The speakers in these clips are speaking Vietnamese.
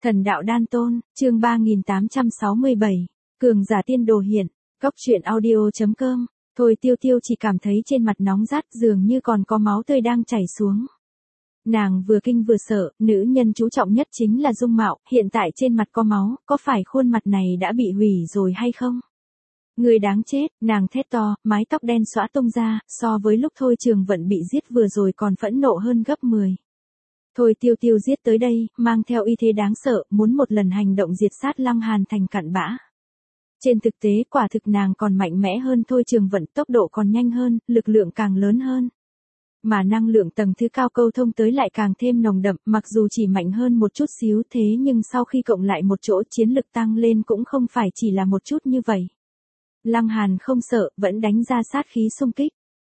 Thần đạo đan tôn, chương 3867, cường giả tiên đồ hiện, góc truyện audio.com, thôi tiêu tiêu chỉ cảm thấy trên mặt nóng rát dường như còn có máu tươi đang chảy xuống. Nàng vừa kinh vừa sợ, nữ nhân chú trọng nhất chính là dung mạo, hiện tại trên mặt có máu, có phải khuôn mặt này đã bị hủy rồi hay không? Người đáng chết, nàng thét to, mái tóc đen xõa tung ra, so với lúc Thôi Trường Vận bị giết vừa rồi còn phẫn nộ hơn gấp 10. Thôi tiêu tiêu giết tới đây, mang theo uy thế đáng sợ, muốn một lần hành động diệt sát Lăng Hàn thành cặn bã. Trên thực tế quả thực nàng còn mạnh mẽ hơn Thôi Trường Vận, tốc độ còn nhanh hơn, lực lượng càng lớn hơn. Mà năng lượng tầng thứ cao câu thông tới lại càng thêm nồng đậm, mặc dù chỉ mạnh hơn một chút xíu thế nhưng sau khi cộng lại một chỗ chiến lực tăng lên cũng không phải chỉ là một chút như vậy. Lăng Hàn không sợ, vẫn đánh ra sát khí xung kích.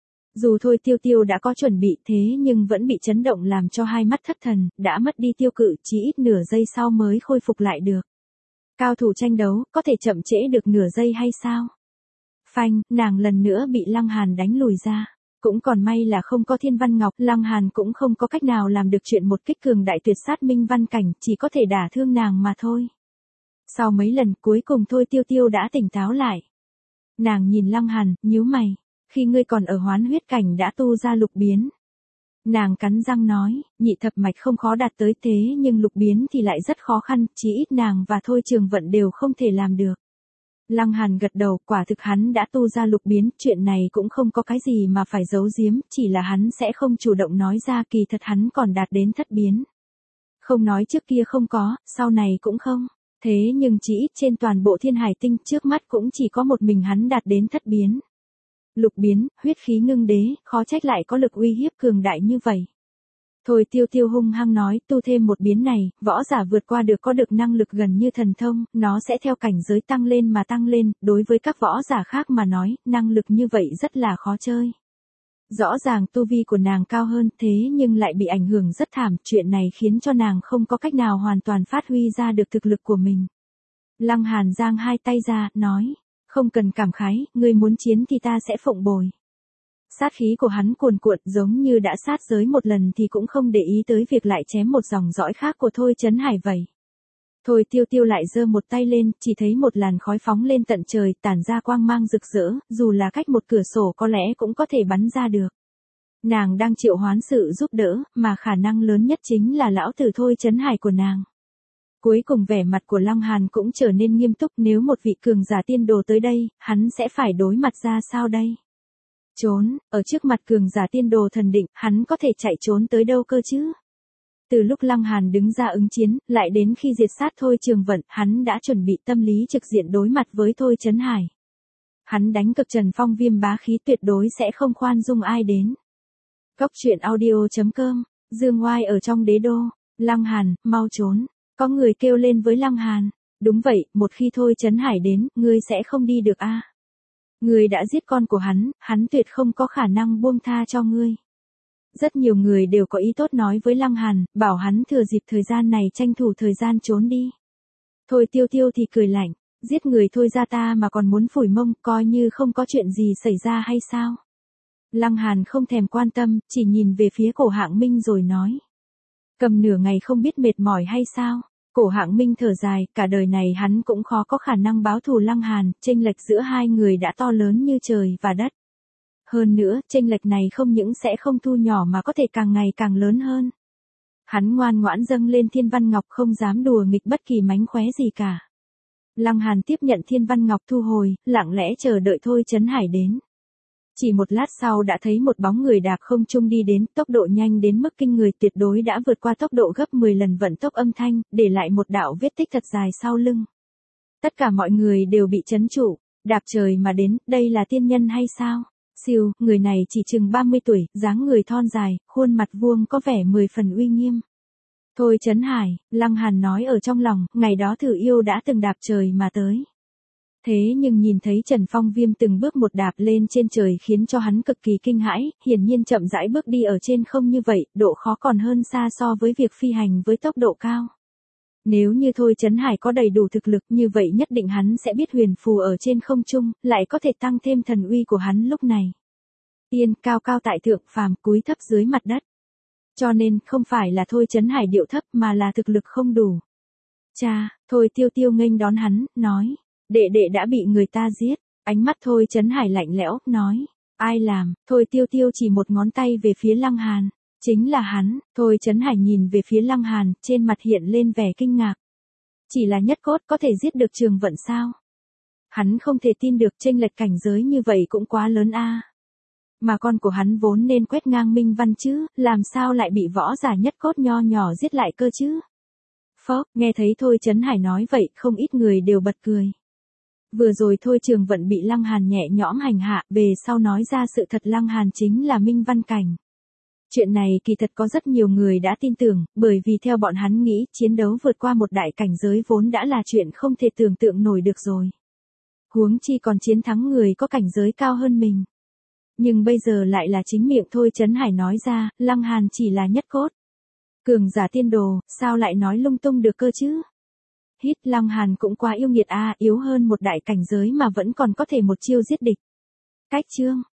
Dù Thôi tiêu tiêu đã có chuẩn bị thế nhưng vẫn bị chấn động làm cho hai mắt thất thần, đã mất đi tiêu cự, chỉ ít nửa giây sau mới khôi phục lại được. Cao thủ tranh đấu, có thể chậm trễ được nửa giây hay sao? Phanh, nàng lần nữa bị Lăng Hàn đánh lùi ra. Cũng còn may là không có Thiên Văn Ngọc, Lăng Hàn cũng không có cách nào làm được chuyện một kích cường đại tuyệt sát minh văn cảnh, chỉ có thể đả thương nàng mà thôi. Sau mấy lần cuối cùng Thôi tiêu tiêu đã tỉnh táo lại. Nàng nhìn Lăng Hàn, nhíu mày, khi ngươi còn ở hoán huyết cảnh đã tu ra lục biến. Nàng cắn răng nói, nhị thập mạch không khó đạt tới thế nhưng lục biến thì lại rất khó khăn, chỉ ít nàng và Thôi Trường Vận đều không thể làm được. Lăng Hàn gật đầu, quả thực hắn đã tu ra lục biến, chuyện này cũng không có cái gì mà phải giấu giếm, chỉ là hắn sẽ không chủ động nói ra, kỳ thật hắn còn đạt đến thất biến. Không nói trước kia không có, sau này cũng không. Thế nhưng chỉ ít trên toàn bộ Thiên Hải Tinh trước mắt cũng chỉ có một mình hắn đạt đến thất biến. Lục biến, huyết khí ngưng đế, khó trách lại có lực uy hiếp cường đại như vậy. Thôi tiêu tiêu hung hăng nói, tu thêm một biến này, võ giả vượt qua được có được năng lực gần như thần thông, nó sẽ theo cảnh giới tăng lên mà tăng lên, đối với các võ giả khác mà nói, năng lực như vậy rất là khó chơi. Rõ ràng tu vi của nàng cao hơn thế nhưng lại bị ảnh hưởng rất thảm, chuyện này khiến cho nàng không có cách nào hoàn toàn phát huy ra được thực lực của mình. Lăng Hàn giang hai tay ra, nói, không cần cảm khái, ngươi muốn chiến thì ta sẽ phụng bồi. Sát khí của hắn cuồn cuộn giống như đã sát giới một lần thì cũng không để ý tới việc lại chém một dòng dõi khác của Thôi Chấn Hải vậy. Thôi tiêu tiêu lại giơ một tay lên, chỉ thấy một làn khói phóng lên tận trời, tản ra quang mang rực rỡ, dù là cách một cửa sổ có lẽ cũng có thể bắn ra được. Nàng đang triệu hoán sự giúp đỡ, mà khả năng lớn nhất chính là lão tử Thôi Chấn Hải của nàng. Cuối cùng vẻ mặt của Lăng Hàn cũng trở nên nghiêm túc, nếu một vị cường giả tiên đồ tới đây, hắn sẽ phải đối mặt ra sao đây? Trốn, ở trước mặt cường giả tiên đồ thần định, hắn có thể chạy trốn tới đâu cơ chứ? Từ lúc Lăng Hàn đứng ra ứng chiến, lại đến khi diệt sát Thôi Trường Vận, hắn đã chuẩn bị tâm lý trực diện đối mặt với Thôi Chấn Hải. Hắn đánh cực Trần Phong Viêm bá khí tuyệt đối sẽ không khoan dung ai đến. Góc truyện audio.com, Dương Oai ở trong đế đô, Lăng Hàn, mau trốn. Có người kêu lên với Lăng Hàn, đúng vậy, một khi Thôi Chấn Hải đến, ngươi sẽ không đi được a. Ngươi đã giết con của hắn tuyệt không có khả năng buông tha cho ngươi. Rất nhiều người đều có ý tốt nói với Lăng Hàn, bảo hắn thừa dịp thời gian này tranh thủ thời gian trốn đi. Thôi tiêu tiêu thì cười lạnh, giết người thôi ra ta mà còn muốn phủi mông, coi như không có chuyện gì xảy ra hay sao? Lăng Hàn không thèm quan tâm, chỉ nhìn về phía Cổ Hạng Minh rồi nói. Cầm nửa ngày không biết mệt mỏi hay sao? Cổ Hạng Minh thở dài, cả đời này hắn cũng khó có khả năng báo thù Lăng Hàn, chênh lệch giữa hai người đã to lớn như trời và đất. Hơn nữa, chênh lệch này không những sẽ không thu nhỏ mà có thể càng ngày càng lớn hơn. Hắn ngoan ngoãn dâng lên Thiên Văn Ngọc, không dám đùa nghịch bất kỳ mánh khóe gì cả. Lăng Hàn tiếp nhận Thiên Văn Ngọc thu hồi, lặng lẽ chờ đợi Thôi Chấn Hải đến. Chỉ một lát sau đã thấy một bóng người đạp không trung đi đến, tốc độ nhanh đến mức kinh người, tuyệt đối đã vượt qua tốc độ gấp 10 lần vận tốc âm thanh, để lại một đạo vết tích thật dài sau lưng. Tất cả mọi người đều bị chấn trụ, đạp trời mà đến, đây là tiên nhân hay sao? Siêu, người này chỉ chừng 30 tuổi, dáng người thon dài, khuôn mặt vuông có vẻ 10 phần uy nghiêm. Thôi Chấn Hải, Lăng Hàn nói ở trong lòng, ngày đó Thử Yêu đã từng đạp trời mà tới. Thế nhưng nhìn thấy Trần Phong Viêm từng bước một đạp lên trên trời khiến cho hắn cực kỳ kinh hãi, hiển nhiên chậm rãi bước đi ở trên không như vậy, độ khó còn hơn xa so với việc phi hành với tốc độ cao. Nếu như Thôi Chấn Hải có đầy đủ thực lực như vậy nhất định hắn sẽ biết huyền phù ở trên không trung, lại có thể tăng thêm thần uy của hắn lúc này. Tiên cao cao tại thượng, phàm cúi thấp dưới mặt đất. Cho nên không phải là Thôi Chấn Hải điệu thấp mà là thực lực không đủ. Cha, Thôi Tiêu Tiêu nghênh đón hắn, nói. Đệ đệ đã bị người ta giết. Ánh mắt Thôi Chấn Hải lạnh lẽo, nói. Ai làm? Thôi Tiêu Tiêu chỉ một ngón tay về phía Lăng Hàn. Chính là hắn. Thôi Chấn Hải nhìn về phía Lăng Hàn, trên mặt hiện lên vẻ kinh ngạc. Chỉ là nhất cốt có thể giết được Trường Vận sao? Hắn không thể tin được chênh lệch cảnh giới như vậy cũng quá lớn a. Mà con của hắn vốn nên quét ngang Minh Văn chứ, làm sao lại bị võ giả nhất cốt nho nhỏ giết lại cơ chứ? Phốc, nghe thấy Thôi Chấn Hải nói vậy, không ít người đều bật cười. Vừa rồi Thôi Trường Vận bị Lăng Hàn nhẹ nhõm hành hạ, về sau nói ra sự thật Lăng Hàn chính là Minh Văn cảnh. Chuyện này kỳ thật có rất nhiều người đã tin tưởng, bởi vì theo bọn hắn nghĩ, chiến đấu vượt qua một đại cảnh giới vốn đã là chuyện không thể tưởng tượng nổi được rồi. Huống chi còn chiến thắng người có cảnh giới cao hơn mình. Nhưng bây giờ lại là chính miệng Thôi Chấn Hải nói ra, Lăng Hàn chỉ là nhất cốt. Cường giả tiên đồ, sao lại nói lung tung được cơ chứ? Hít, Lăng Hàn cũng quá yêu nghiệt a, yếu hơn một đại cảnh giới mà vẫn còn có thể một chiêu giết địch. Cách chương